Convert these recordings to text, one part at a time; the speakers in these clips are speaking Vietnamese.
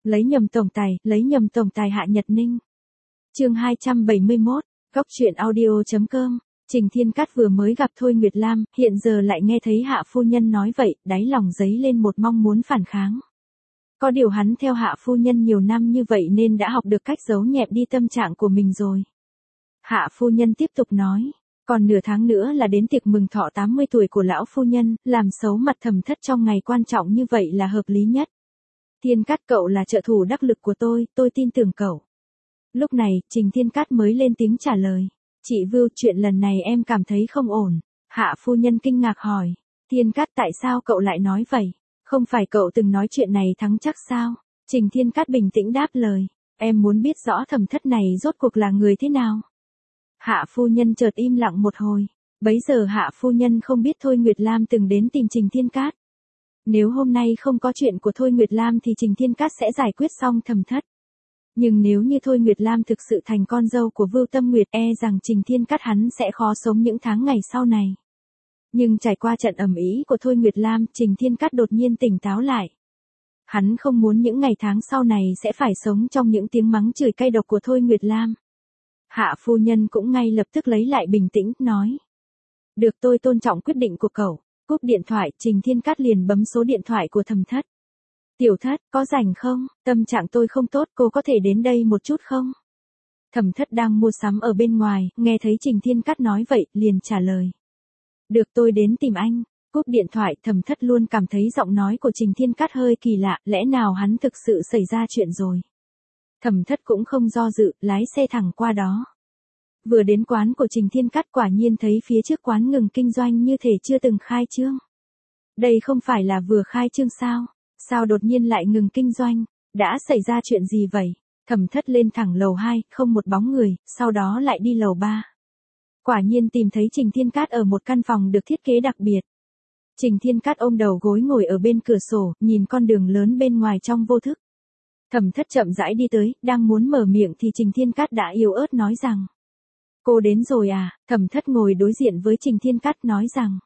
lấy nhầm tổng tài Hạ Nhật Ninh. Chương 271, góc truyện audio.com. Trình Thiên Cát vừa mới gặp Thôi Nguyệt Lam, hiện giờ lại nghe thấy Hạ phu nhân nói vậy, đáy lòng dấy lên một mong muốn phản kháng. Có điều hắn theo Hạ phu nhân nhiều năm như vậy nên đã học được cách giấu nhẹm đi tâm trạng của mình rồi. Hạ phu nhân tiếp tục nói, còn nửa tháng nữa là đến tiệc mừng thọ 80 tuổi của lão phu nhân, làm xấu mặt Thẩm Thất trong ngày quan trọng như vậy là hợp lý nhất. Thiên Cát cậu là trợ thủ đắc lực của tôi tin tưởng cậu. Lúc này, Trình Thiên Cát mới lên tiếng trả lời. Chị Vưu, chuyện lần này em cảm thấy không ổn. Hạ phu nhân kinh ngạc hỏi. Thiên Cát, tại sao cậu lại nói vậy? Không phải cậu từng nói chuyện này thắng chắc sao? Trình Thiên Cát bình tĩnh đáp lời. Em muốn biết rõ Thẩm Thất này rốt cuộc là người thế nào? Hạ phu nhân chợt im lặng một hồi. Bấy giờ Hạ phu nhân không biết Thôi Nguyệt Lam từng đến tìm Trình Thiên Cát. Nếu hôm nay không có chuyện của Thôi Nguyệt Lam thì Trình Thiên Cát sẽ giải quyết xong Thẩm Thất. Nhưng nếu như Thôi Nguyệt Lam thực sự thành con dâu của Vưu Tâm Nguyệt, rằng Trình Thiên Cát hắn sẽ khó sống những tháng ngày sau này. Nhưng trải qua trận ầm ĩ của Thôi Nguyệt Lam, Trình Thiên Cát đột nhiên tỉnh táo lại. Hắn không muốn những ngày tháng sau này sẽ phải sống trong những tiếng mắng chửi cay độc của Thôi Nguyệt Lam. Hạ phu nhân cũng ngay lập tức lấy lại bình tĩnh, nói. Được, tôi tôn trọng quyết định của cậu. Cúp điện thoại, Trình Thiên Cát liền bấm số điện thoại của Thẩm Thất. Tiểu Thất, có rảnh không? Tâm trạng tôi không tốt, cô có thể đến đây một chút không? Thẩm Thất đang mua sắm ở bên ngoài, nghe thấy Trình Thiên Cát nói vậy, liền trả lời. Được, tôi đến tìm anh. Cúp điện thoại, Thẩm Thất luôn cảm thấy giọng nói của Trình Thiên Cát hơi kỳ lạ, lẽ nào hắn thực sự xảy ra chuyện rồi? Thẩm Thất cũng không do dự, lái xe thẳng qua đó. Vừa đến quán của Trình Thiên Cát, quả nhiên thấy phía trước quán ngừng kinh doanh như thể chưa từng khai trương. Đây không phải là vừa khai trương sao? Sao đột nhiên lại ngừng kinh doanh? Đã xảy ra chuyện gì vậy? Thẩm Thất lên thẳng lầu 2, không một bóng người, sau đó lại đi lầu 3. Quả nhiên tìm thấy Trình Thiên Cát ở một căn phòng được thiết kế đặc biệt. Trình Thiên Cát ôm đầu gối ngồi ở bên cửa sổ, nhìn con đường lớn bên ngoài trong vô thức. Thẩm Thất chậm rãi đi tới, đang muốn mở miệng thì Trình Thiên Cát đã yếu ớt nói rằng. Cô đến rồi à? Thẩm Thất ngồi đối diện với Trình Thiên Cát nói rằng.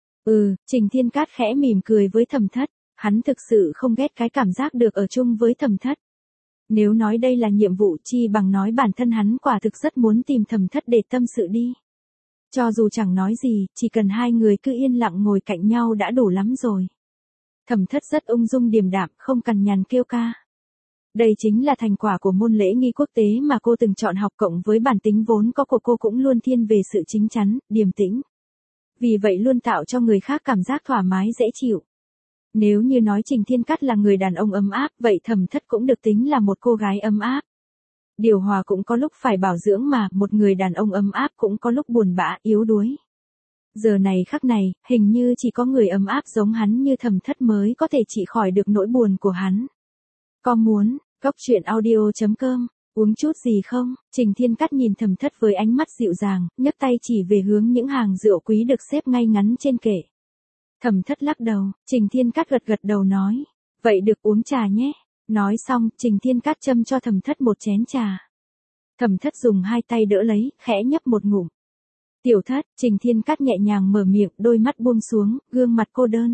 Trình Thiên Cát khẽ mỉm cười với Thẩm Thất. Hắn thực sự không ghét cái cảm giác được ở chung với Thẩm Thất. Nếu nói đây là nhiệm vụ chi bằng nói bản thân hắn quả thực rất muốn tìm Thẩm Thất để tâm sự đi. Cho dù chẳng nói gì, chỉ cần hai người cứ yên lặng ngồi cạnh nhau đã đủ lắm rồi. Thẩm Thất rất ung dung điềm đạm, không cằn nhằn kêu ca. Đây chính là thành quả của môn lễ nghi quốc tế mà cô từng chọn học, cộng với bản tính vốn có của cô cũng luôn thiên về sự chính chắn, điềm tĩnh. Vì vậy luôn tạo cho người khác cảm giác thoải mái dễ chịu. Nếu như nói Trình Thiên Cát là người đàn ông ấm áp, vậy Thẩm Thất cũng được tính là một cô gái ấm áp. Điều hòa cũng có lúc phải bảo dưỡng mà, một người đàn ông ấm áp cũng có lúc buồn bã, yếu đuối. Giờ này khắc này, hình như chỉ có người ấm áp giống hắn như Thẩm Thất mới có thể trị khỏi được nỗi buồn của hắn. Có muốn, góc truyện audio.com, uống chút gì không? Trình Thiên Cát nhìn Thẩm Thất với ánh mắt dịu dàng, nhấc tay chỉ về hướng những hàng rượu quý được xếp ngay ngắn trên kệ. Thẩm Thất lắc đầu, Trình Thiên Cát gật đầu nói. Vậy được, uống trà nhé. Nói xong, Trình Thiên Cát châm cho Thẩm Thất một chén trà. Thẩm Thất dùng hai tay đỡ lấy, khẽ nhấp một ngụm. Tiểu Thất, Trình Thiên Cát nhẹ nhàng mở miệng, đôi mắt buông xuống, gương mặt cô đơn.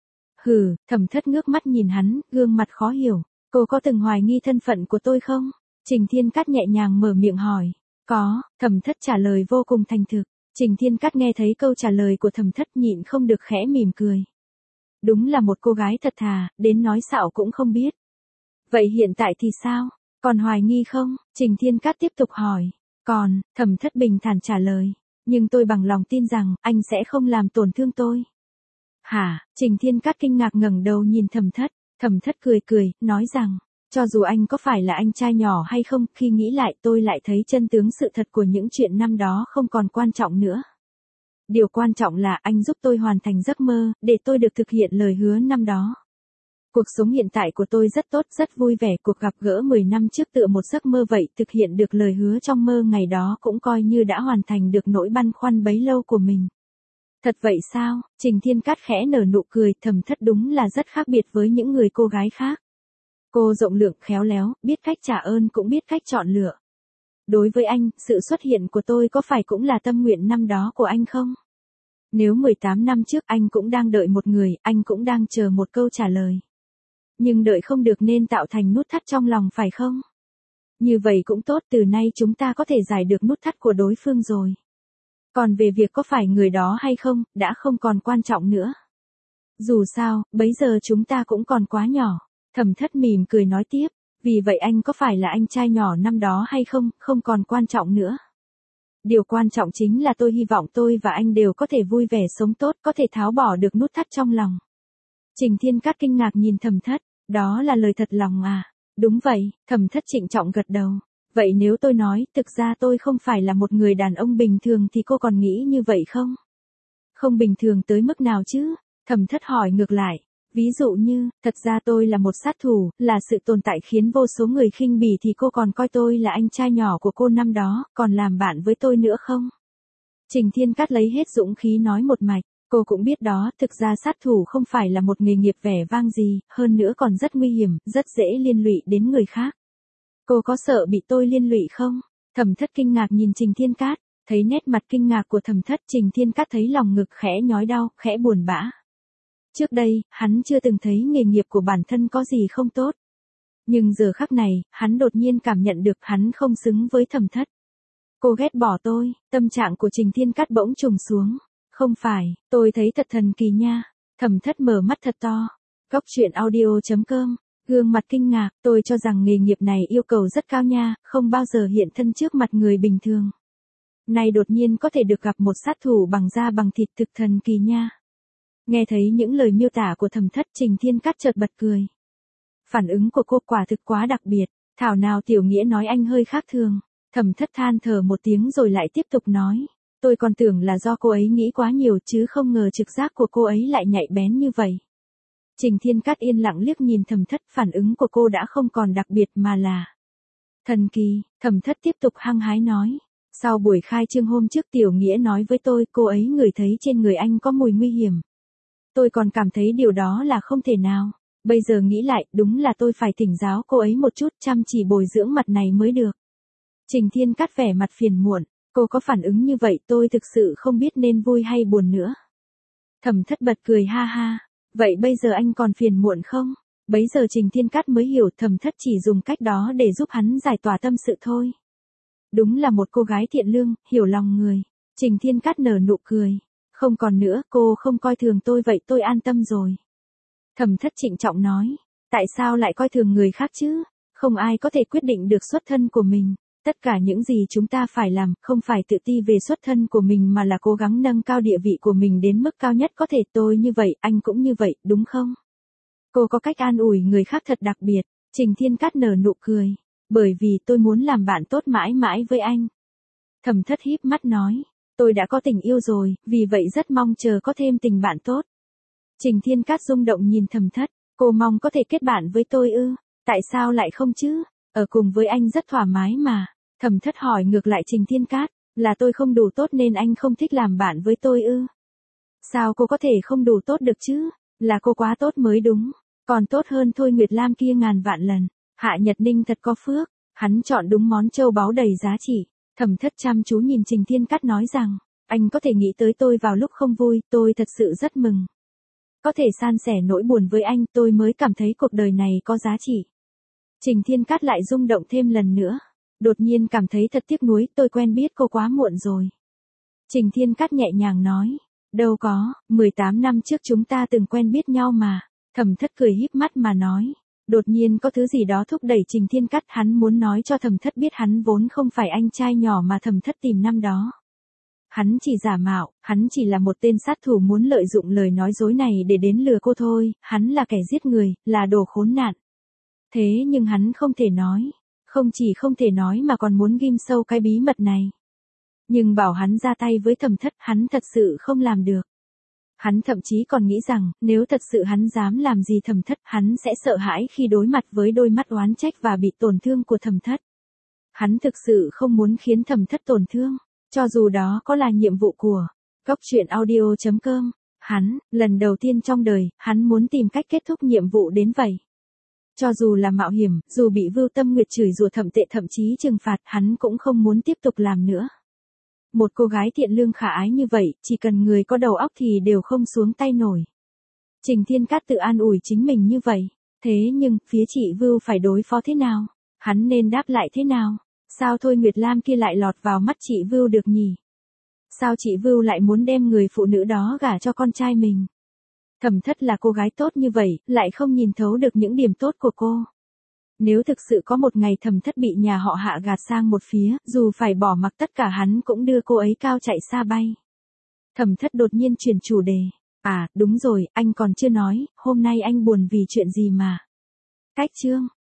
Thẩm Thất ngước mắt nhìn hắn, gương mặt khó hiểu. Cô có từng hoài nghi thân phận của tôi không? Trình Thiên Cát nhẹ nhàng mở miệng hỏi. Có, Thẩm Thất trả lời vô cùng thành thực. Trình Thiên Cát nghe thấy câu trả lời của Thẩm Thất nhịn không được khẽ mỉm cười. Đúng là một cô gái thật thà, đến nói xạo cũng không biết. Vậy hiện tại thì sao? Còn hoài nghi không? Trình Thiên Cát tiếp tục hỏi. Còn, Thẩm Thất bình thản trả lời. Nhưng tôi bằng lòng tin rằng, anh sẽ không làm tổn thương tôi. Hả? Trình Thiên Cát kinh ngạc ngẩng đầu nhìn Thẩm Thất. Thẩm Thất cười, nói rằng, cho dù anh có phải là anh trai nhỏ hay không, khi nghĩ lại tôi lại thấy chân tướng sự thật của những chuyện năm đó không còn quan trọng nữa. Điều quan trọng là anh giúp tôi hoàn thành giấc mơ, để tôi được thực hiện lời hứa năm đó. Cuộc sống hiện tại của tôi rất tốt, rất vui vẻ, cuộc gặp gỡ 10 năm trước tựa một giấc mơ vậy, thực hiện được lời hứa trong mơ ngày đó cũng coi như đã hoàn thành được nỗi băn khoăn bấy lâu của mình. Thật vậy sao? Trình Thiên Cát khẽ nở nụ cười, Thẩm Thất đúng là rất khác biệt với những người cô gái khác. Cô rộng lượng, khéo léo, biết cách trả ơn cũng biết cách chọn lựa. Đối với anh, sự xuất hiện của tôi có phải cũng là tâm nguyện năm đó của anh không? Nếu 18 năm trước anh cũng đang đợi một người, anh cũng đang chờ một câu trả lời. Nhưng đợi không được nên tạo thành nút thắt trong lòng phải không? Như vậy cũng tốt, từ nay chúng ta có thể giải được nút thắt của đối phương rồi. Còn về việc có phải người đó hay không, đã không còn quan trọng nữa. Dù sao, bấy giờ chúng ta cũng còn quá nhỏ. Thẩm Thất mỉm cười nói tiếp, vì vậy anh có phải là anh trai nhỏ năm đó hay không, không còn quan trọng nữa. Điều quan trọng chính là tôi hy vọng tôi và anh đều có thể vui vẻ sống tốt, có thể tháo bỏ được nút thắt trong lòng. Trình Thiên Cát kinh ngạc nhìn Thẩm Thất, đó là lời thật lòng à? Đúng vậy, Thẩm Thất trịnh trọng gật đầu. Vậy nếu tôi nói, thực ra tôi không phải là một người đàn ông bình thường thì cô còn nghĩ như vậy không? Không bình thường tới mức nào chứ? Thẩm Thất hỏi ngược lại. Ví dụ như, thật ra tôi là một sát thủ, là sự tồn tại khiến vô số người khinh bỉ thì cô còn coi tôi là anh trai nhỏ của cô năm đó, còn làm bạn với tôi nữa không? Trình Thiên Cát lấy hết dũng khí nói một mạch, cô cũng biết đó, thực ra sát thủ không phải là một nghề nghiệp vẻ vang gì, hơn nữa còn rất nguy hiểm, rất dễ liên lụy đến người khác. Cô có sợ bị tôi liên lụy không? Thẩm Thất kinh ngạc nhìn Trình Thiên Cát, thấy nét mặt kinh ngạc của Thẩm Thất, Trình Thiên Cát thấy lòng ngực khẽ nhói đau, khẽ buồn bã. Trước đây, hắn chưa từng thấy nghề nghiệp của bản thân có gì không tốt. Nhưng giờ khắc này, hắn đột nhiên cảm nhận được hắn không xứng với Thẩm Thất. Cô ghét bỏ tôi, tâm trạng của Trình Thiên Cát bỗng trùng xuống. Không phải, tôi thấy thật thần kỳ nha. Thẩm Thất mở mắt thật to. Góc truyện audio.com, gương mặt kinh ngạc, tôi cho rằng nghề nghiệp này yêu cầu rất cao nha, không bao giờ hiện thân trước mặt người bình thường. Này đột nhiên có thể được gặp một sát thủ bằng da bằng thịt, thực thần kỳ nha. Nghe thấy những lời miêu tả của Thẩm Thất, Trình Thiên Cát chợt bật cười. Phản ứng của cô quả thực quá đặc biệt, thảo nào Tiểu Nghĩa nói anh hơi khác thường. Thẩm Thất than thở một tiếng rồi lại tiếp tục nói. Tôi còn tưởng là do cô ấy nghĩ quá nhiều chứ không ngờ trực giác của cô ấy lại nhạy bén như vậy. Trình Thiên Cát yên lặng liếc nhìn Thẩm Thất, phản ứng của cô đã không còn đặc biệt mà là thần kỳ. Thẩm Thất tiếp tục hăng hái nói. Sau buổi khai trương hôm trước Tiểu Nghĩa nói với tôi cô ấy ngửi thấy trên người anh có mùi nguy hiểm. Tôi còn cảm thấy điều đó là không thể nào. Bây giờ nghĩ lại, đúng là tôi phải thỉnh giáo cô ấy một chút, chăm chỉ bồi dưỡng mặt này mới được. Trình Thiên Cát vẻ mặt phiền muộn, cô có phản ứng như vậy tôi thực sự không biết nên vui hay buồn nữa. Thẩm Thất bật cười ha ha, vậy bây giờ anh còn phiền muộn không? Bấy giờ Trình Thiên Cát mới hiểu Thẩm Thất chỉ dùng cách đó để giúp hắn giải tỏa tâm sự thôi. Đúng là một cô gái thiện lương, hiểu lòng người. Trình Thiên Cát nở nụ cười. Không còn nữa, cô không coi thường tôi vậy tôi an tâm rồi. Thẩm Thất trịnh trọng nói, tại sao lại coi thường người khác chứ? Không ai có thể quyết định được xuất thân của mình. Tất cả những gì chúng ta phải làm, không phải tự ti về xuất thân của mình mà là cố gắng nâng cao địa vị của mình đến mức cao nhất có thể. Tôi như vậy, anh cũng như vậy, đúng không? Cô có cách an ủi người khác thật đặc biệt. Trình Thiên Cát nở nụ cười. Bởi vì tôi muốn làm bạn tốt mãi mãi với anh. Thẩm Thất híp mắt nói. Tôi đã có tình yêu rồi, vì vậy rất mong chờ có thêm tình bạn tốt. Trình Thiên Cát rung động nhìn Thẩm Thất. Cô mong có thể kết bạn với tôi ư? Tại sao lại không chứ? Ở cùng với anh rất thoải mái mà. Thẩm Thất hỏi ngược lại Trình Thiên Cát. Là tôi không đủ tốt nên anh không thích làm bạn với tôi ư? Sao cô có thể không đủ tốt được chứ? Là cô quá tốt mới đúng. Còn tốt hơn Thôi Nguyệt Lam kia ngàn vạn lần. Hạ Nhật Ninh thật có phước. Hắn chọn đúng món châu báu đầy giá trị. Thẩm Thất chăm chú nhìn Trình Thiên Cát nói rằng, anh có thể nghĩ tới tôi vào lúc không vui, tôi thật sự rất mừng. Có thể san sẻ nỗi buồn với anh, tôi mới cảm thấy cuộc đời này có giá trị. Trình Thiên Cát lại rung động thêm lần nữa. Đột nhiên cảm thấy thật tiếc nuối, tôi quen biết cô quá muộn rồi. Trình Thiên Cát nhẹ nhàng nói, đâu có, 18 năm trước chúng ta từng quen biết nhau mà. Thẩm Thất cười híp mắt mà nói. Đột nhiên có thứ gì đó thúc đẩy Trình Thiên Cát, hắn muốn nói cho Thẩm Thất biết hắn vốn không phải anh trai nhỏ mà Thẩm Thất tìm năm đó. Hắn chỉ giả mạo, hắn chỉ là một tên sát thủ muốn lợi dụng lời nói dối này để đến lừa cô thôi, hắn là kẻ giết người, là đồ khốn nạn. Thế nhưng hắn không thể nói, không chỉ không thể nói mà còn muốn ghim sâu cái bí mật này. Nhưng bảo hắn ra tay với Thẩm Thất, hắn thật sự không làm được. Hắn thậm chí còn nghĩ rằng, nếu thật sự hắn dám làm gì Thẩm Thất, hắn sẽ sợ hãi khi đối mặt với đôi mắt oán trách và bị tổn thương của Thẩm Thất. Hắn thực sự không muốn khiến Thẩm Thất tổn thương, cho dù đó có là nhiệm vụ của Góc truyện audio.com. Hắn, lần đầu tiên trong đời, hắn muốn tìm cách kết thúc nhiệm vụ đến vậy. Cho dù là mạo hiểm, dù bị Vưu Tâm Nguyệt chửi rủa thậm tệ thậm chí trừng phạt, hắn cũng không muốn tiếp tục làm nữa. Một cô gái thiện lương khả ái như vậy, chỉ cần người có đầu óc thì đều không xuống tay nổi. Trình Thiên Cát tự an ủi chính mình như vậy. Thế nhưng, phía chị Vưu phải đối phó thế nào? Hắn nên đáp lại thế nào? Sao Thôi Nguyệt Lam kia lại lọt vào mắt chị Vưu được nhỉ? Sao chị Vưu lại muốn đem người phụ nữ đó gả cho con trai mình? Thẩm Thất là cô gái tốt như vậy, lại không nhìn thấu được những điểm tốt của cô. Nếu thực sự có một ngày Thẩm Thất bị nhà họ Hạ gạt sang một phía, dù phải bỏ mặc tất cả hắn cũng đưa cô ấy cao chạy xa bay. Thẩm Thất đột nhiên chuyển chủ đề. À, đúng rồi, anh còn chưa nói, hôm nay anh buồn vì chuyện gì mà. Cách chương.